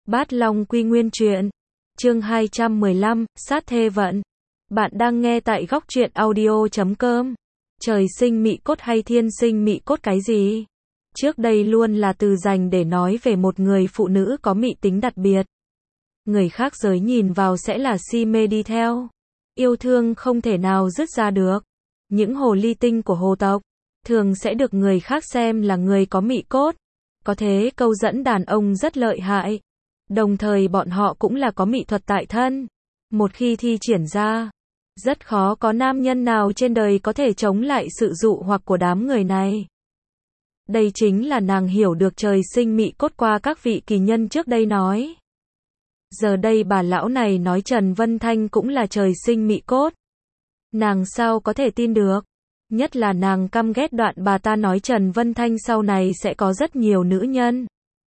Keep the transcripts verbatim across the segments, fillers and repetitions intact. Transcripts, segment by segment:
Bát Long Quy Nguyên Truyện, chương hai trăm mười lăm, sát thê vận. Bạn đang nghe tại góc truyện audio chấm com. Trời sinh mị cốt hay thiên sinh mị cốt cái gì? Trước đây luôn là từ dành để nói về một người phụ nữ có mị tính đặc biệt. Người khác giới nhìn vào sẽ là si mê đi theo. Yêu thương không thể nào dứt ra được. Những hồ ly tinh của hồ tộc thường sẽ được người khác xem là người có mị cốt. Có thế câu dẫn đàn ông rất lợi hại. Đồng thời bọn họ cũng là có mị thuật tại thân. Một khi thi triển ra, rất khó có nam nhân nào trên đời có thể chống lại sự dụ hoặc của đám người này. Đây chính là nàng hiểu được trời sinh mị cốt qua các vị kỳ nhân trước đây nói. Giờ đây bà lão này nói Trần Vân Thanh cũng là trời sinh mị cốt. Nàng sao có thể tin được? Nhất là nàng căm ghét đoạn bà ta nói Trần Vân Thanh sau này sẽ có rất nhiều nữ nhân.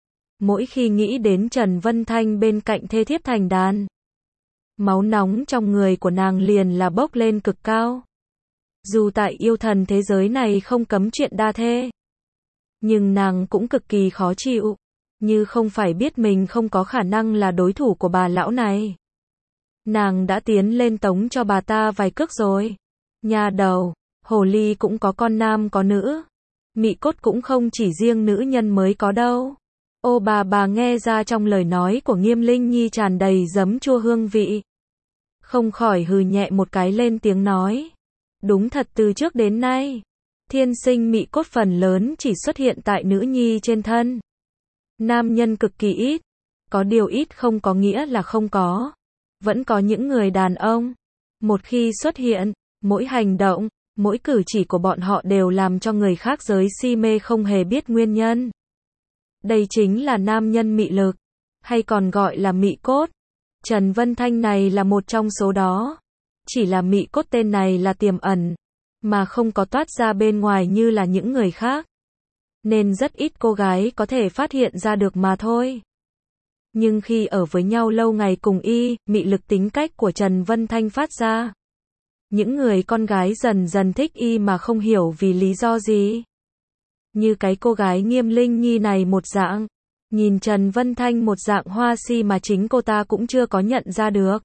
Mỗi khi nghĩ đến Trần Vân Thanh bên cạnh thê thiếp thành đàn, máu nóng trong người của nàng liền là bốc lên cực cao. Dù tại yêu thần thế giới này không cấm chuyện đa thê, nhưng nàng cũng cực kỳ khó chịu, như không phải biết mình không có khả năng là đối thủ của bà lão này. Nàng đã tiến lên tống cho bà ta vài cước rồi. Nhà đầu, hồ ly cũng có con nam có nữ. Mị cốt cũng không chỉ riêng nữ nhân mới có đâu. Ô bà bà nghe ra trong lời nói của Nghiêm Linh Nhi tràn đầy giấm chua hương vị. Không khỏi hừ nhẹ một cái lên tiếng nói. Đúng thật từ trước đến nay, thiên sinh mị cốt phần lớn chỉ xuất hiện tại nữ nhi trên thân. Nam nhân cực kỳ ít. Có điều ít không có nghĩa là không có. Vẫn có những người đàn ông, một khi xuất hiện, mỗi hành động, mỗi cử chỉ của bọn họ đều làm cho người khác giới si mê không hề biết nguyên nhân. Đây chính là nam nhân mị lực, hay còn gọi là mị cốt. Trần Vân Thanh này là một trong số đó. Chỉ là mị cốt tên này là tiềm ẩn, mà không có toát ra bên ngoài như là những người khác. Nên rất ít cô gái có thể phát hiện ra được mà thôi. Nhưng khi ở với nhau lâu ngày cùng y, mị lực tính cách của Trần Vân Thanh phát ra. Những người con gái dần dần thích y mà không hiểu vì lý do gì. Như cái cô gái Nghiêm Linh Nhi này một dạng, nhìn Trần Vân Thanh một dạng hoa si mà chính cô ta cũng chưa có nhận ra được.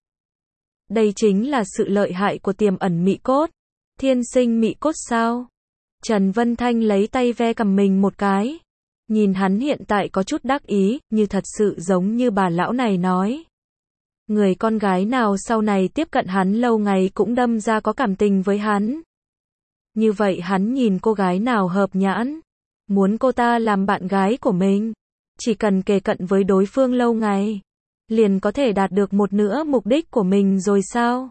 Đây chính là sự lợi hại của tiềm ẩn mị cốt. Thiên sinh mị cốt sao? Trần Vân Thanh lấy tay ve cầm mình một cái. Nhìn hắn hiện tại có chút đắc ý, như thật sự giống như bà lão này nói. Người con gái nào sau này tiếp cận hắn lâu ngày cũng đâm ra có cảm tình với hắn. Như vậy hắn nhìn cô gái nào hợp nhãn, muốn cô ta làm bạn gái của mình, chỉ cần kề cận với đối phương lâu ngày, liền có thể đạt được một nửa mục đích của mình rồi sao?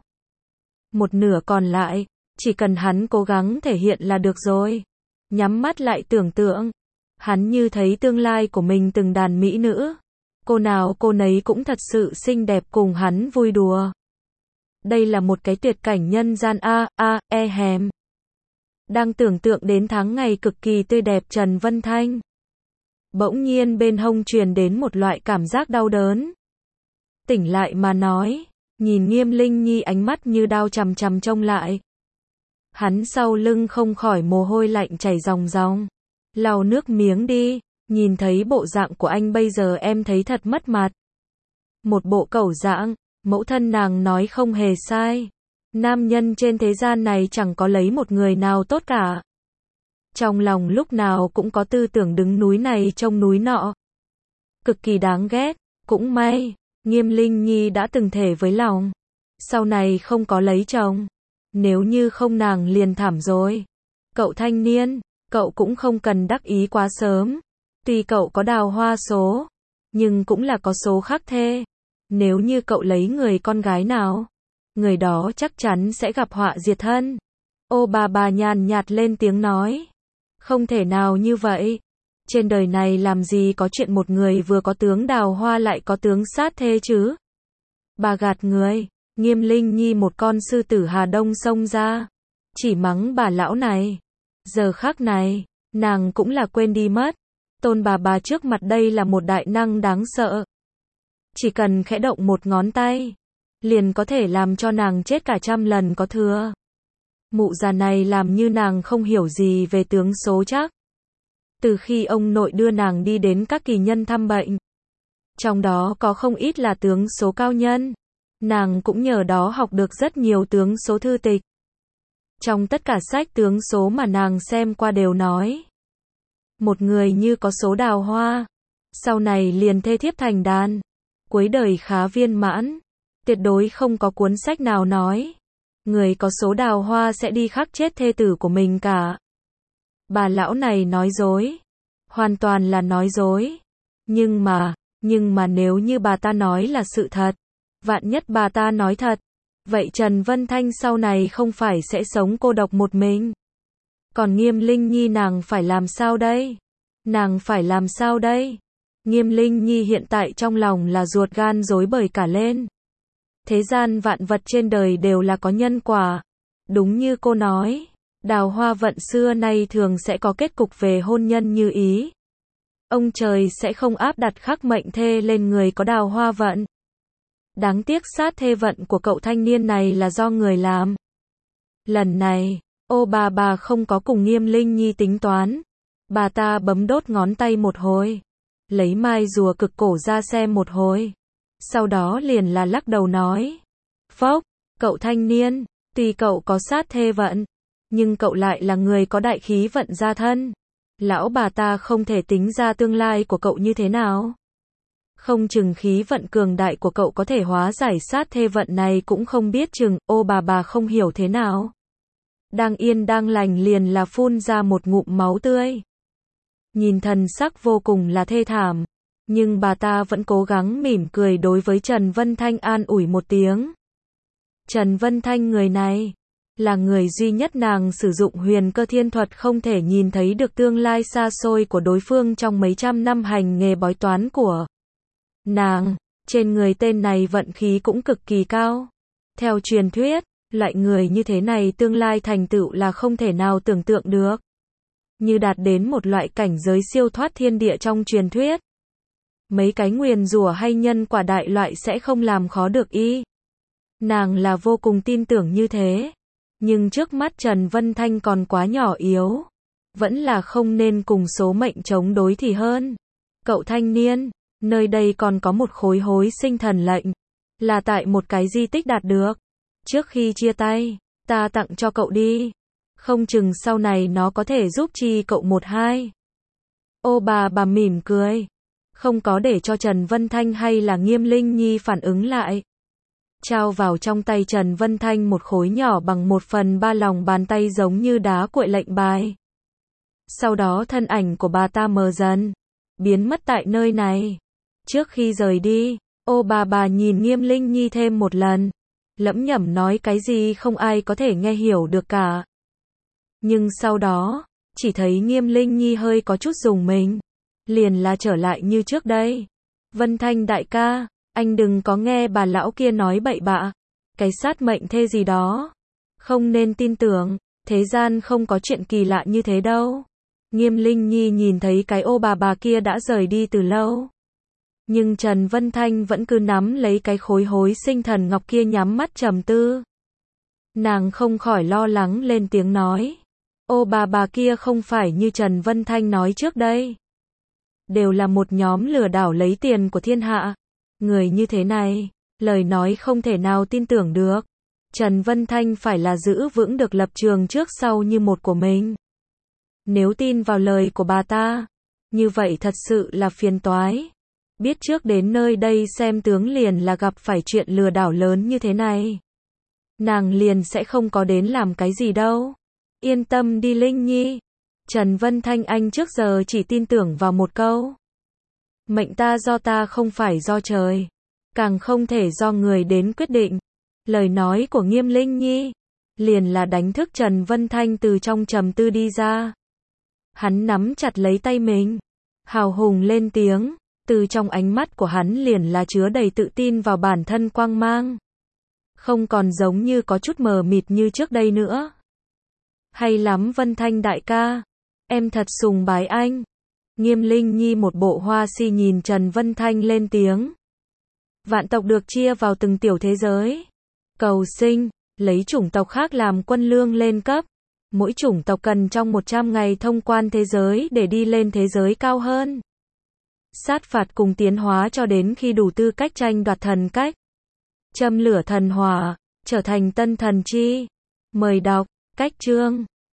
Một nửa còn lại, chỉ cần hắn cố gắng thể hiện là được rồi. Nhắm mắt lại tưởng tượng, hắn như thấy tương lai của mình từng đàn mỹ nữ. Cô nào cô nấy cũng thật sự xinh đẹp cùng hắn vui đùa. Đây là một cái tuyệt cảnh nhân gian a, a, e hèm. Đang tưởng tượng đến tháng ngày cực kỳ tươi đẹp Trần Vân Thanh. Bỗng nhiên bên hông truyền đến một loại cảm giác đau đớn. Tỉnh lại mà nói, nhìn Nghiêm Linh Nhi ánh mắt như đao chằm chằm trông lại. Hắn sau lưng không khỏi mồ hôi lạnh chảy ròng ròng. Lau nước miếng đi, nhìn thấy bộ dạng của anh bây giờ em thấy thật mất mặt. Một bộ cẩu dạng, mẫu thân nàng nói không hề sai. Nam nhân trên thế gian này chẳng có lấy một người nào tốt cả. Trong lòng lúc nào cũng có tư tưởng đứng núi này trông núi nọ. Cực kỳ đáng ghét, cũng may, Nghiêm Linh Nhi đã từng thề với lòng. Sau này không có lấy chồng. Nếu như không nàng liền thảm rồi. Cậu thanh niên, cậu cũng không cần đắc ý quá sớm. Tuy cậu có đào hoa số, nhưng cũng là có số khác thê. Nếu như cậu lấy người con gái nào, người đó chắc chắn sẽ gặp họa diệt thân. Ô bà bà nhàn nhạt lên tiếng nói. Không thể nào như vậy. Trên đời này làm gì có chuyện một người vừa có tướng đào hoa lại có tướng sát thê chứ. Bà gạt người. Nghiêm Linh Nhi một con sư tử Hà Đông xông ra, chỉ mắng bà lão này. Giờ khắc này, nàng cũng là quên đi mất. Tôn bà bà trước mặt đây là một đại năng đáng sợ. Chỉ cần khẽ động một ngón tay, liền có thể làm cho nàng chết cả trăm lần có thừa. Mụ già này làm như nàng không hiểu gì về tướng số chắc. Từ khi ông nội đưa nàng đi đến các kỳ nhân thăm bệnh, Trong đó có không ít là tướng số cao nhân. Nàng cũng nhờ đó học được rất nhiều tướng số thư tịch. Trong tất cả sách tướng số mà nàng xem qua đều nói, một người như có số đào hoa, sau này liền thê thiếp thành đàn, cuối đời khá viên mãn. Tuyệt đối không có cuốn sách nào nói người có số đào hoa sẽ đi khắc chết thê tử của mình cả. Bà lão này nói dối, hoàn toàn là nói dối. Nhưng mà, nhưng mà nếu như bà ta nói là sự thật, vạn nhất bà ta nói thật, vậy Trần Vân Thanh sau này không phải sẽ sống cô độc một mình. Còn Nghiêm Linh Nhi nàng phải làm sao đây? Nàng phải làm sao đây? Nghiêm Linh Nhi hiện tại trong lòng là ruột gan rối bời cả lên. Thế gian vạn vật trên đời đều là có nhân quả. Đúng như cô nói, đào hoa vận xưa nay thường sẽ có kết cục về hôn nhân như ý. Ông trời sẽ không áp đặt khắc mệnh thê lên người có đào hoa vận. Đáng tiếc sát thê vận của cậu thanh niên này là do người làm. Lần này, ô bà bà không có cùng Nghiêm Linh Nhi tính toán. Bà ta bấm đốt ngón tay một hồi, lấy mai rùa cực cổ ra xem một hồi. Sau đó liền là lắc đầu nói, phốc, cậu thanh niên, tuy cậu có sát thê vận, nhưng cậu lại là người có đại khí vận gia thân. Lão bà ta không thể tính ra tương lai của cậu như thế nào. Không chừng khí vận cường đại của cậu có thể hóa giải sát thê vận này cũng không biết chừng. Ô bà bà không hiểu thế nào. Đang yên đang lành liền là phun ra một ngụm máu tươi. Nhìn thần sắc vô cùng là thê thảm. Nhưng bà ta vẫn cố gắng mỉm cười đối với Trần Vân Thanh an ủi một tiếng. Trần Vân Thanh người này, là người duy nhất nàng sử dụng huyền cơ thiên thuật không thể nhìn thấy được tương lai xa xôi của đối phương trong mấy trăm năm hành nghề bói toán của nàng. Trên người tên này vận khí cũng cực kỳ cao. Theo truyền thuyết, loại người như thế này tương lai thành tựu là không thể nào tưởng tượng được. Như đạt đến một loại cảnh giới siêu thoát thiên địa trong truyền thuyết. Mấy cái nguyền rủa hay nhân quả đại loại sẽ không làm khó được y. Nàng là vô cùng tin tưởng như thế. Nhưng trước mắt Trần Vân Thanh còn quá nhỏ yếu. Vẫn là không nên cùng số mệnh chống đối thì hơn. Cậu thanh niên, nơi đây còn có một khối hối sinh thần lệnh. Là tại một cái di tích đạt được. Trước khi chia tay, ta tặng cho cậu đi. Không chừng sau này nó có thể giúp chi cậu một hai. Ô bà bà mỉm cười. Không có để cho Trần Vân Thanh hay là Nghiêm Linh Nhi phản ứng lại. Trao vào trong tay Trần Vân Thanh một khối nhỏ bằng một phần ba lòng bàn tay giống như đá cuội lệnh bài. Sau đó thân ảnh của bà ta mờ dần, biến mất tại nơi này. Trước khi rời đi, ô bà bà nhìn Nghiêm Linh Nhi thêm một lần. Lẩm nhẩm nói cái gì không ai có thể nghe hiểu được cả. Nhưng sau đó, chỉ thấy Nghiêm Linh Nhi hơi có chút rùng mình. Liền là trở lại như trước đây. Vân Thanh đại ca, anh đừng có nghe bà lão kia nói bậy bạ. Cái sát mệnh thê gì đó. Không nên tin tưởng, thế gian không có chuyện kỳ lạ như thế đâu. Nghiêm Linh Nhi nhìn thấy cái ô bà bà kia đã rời đi từ lâu. Nhưng Trần Vân Thanh vẫn cứ nắm lấy cái khối hối sinh thần ngọc kia nhắm mắt trầm tư. Nàng không khỏi lo lắng lên tiếng nói. Ô bà bà kia không phải như Trần Vân Thanh nói trước đây. Đều là một nhóm lừa đảo lấy tiền của thiên hạ. Người như thế này, lời nói không thể nào tin tưởng được. Trần Vân Thanh phải là giữ vững được lập trường trước sau như một của mình. Nếu tin vào lời của bà ta, như vậy thật sự là phiền toái. Biết trước đến nơi đây xem tướng liền là gặp phải chuyện lừa đảo lớn như thế này. Nàng liền sẽ không có đến làm cái gì đâu. Yên tâm đi Linh Nhi. Trần Vân Thanh anh trước giờ chỉ tin tưởng vào một câu. Mệnh ta do ta không phải do trời. Càng không thể do người đến quyết định. Lời nói của Nghiêm Linh Nhi liền là đánh thức Trần Vân Thanh từ trong trầm tư đi ra. Hắn nắm chặt lấy tay mình, hào hùng lên tiếng. Từ trong ánh mắt của hắn liền là chứa đầy tự tin vào bản thân quang mang. Không còn giống như có chút mờ mịt như trước đây nữa. Hay lắm Vân Thanh đại ca. Em thật sùng bái anh. Nghiêm Linh Nhi một bộ hoa si nhìn Trần Vân Thanh lên tiếng. Vạn tộc được chia vào từng tiểu thế giới. Cầu sinh, lấy chủng tộc khác làm quân lương lên cấp. Mỗi chủng tộc cần trong một trăm ngày thông quan thế giới để đi lên thế giới cao hơn. sát phạt cùng tiến hóa cho đến khi đủ tư cách tranh đoạt thần cách. Châm lửa thần hỏa, trở thành tân thần chi. Mời đọc, cách chương.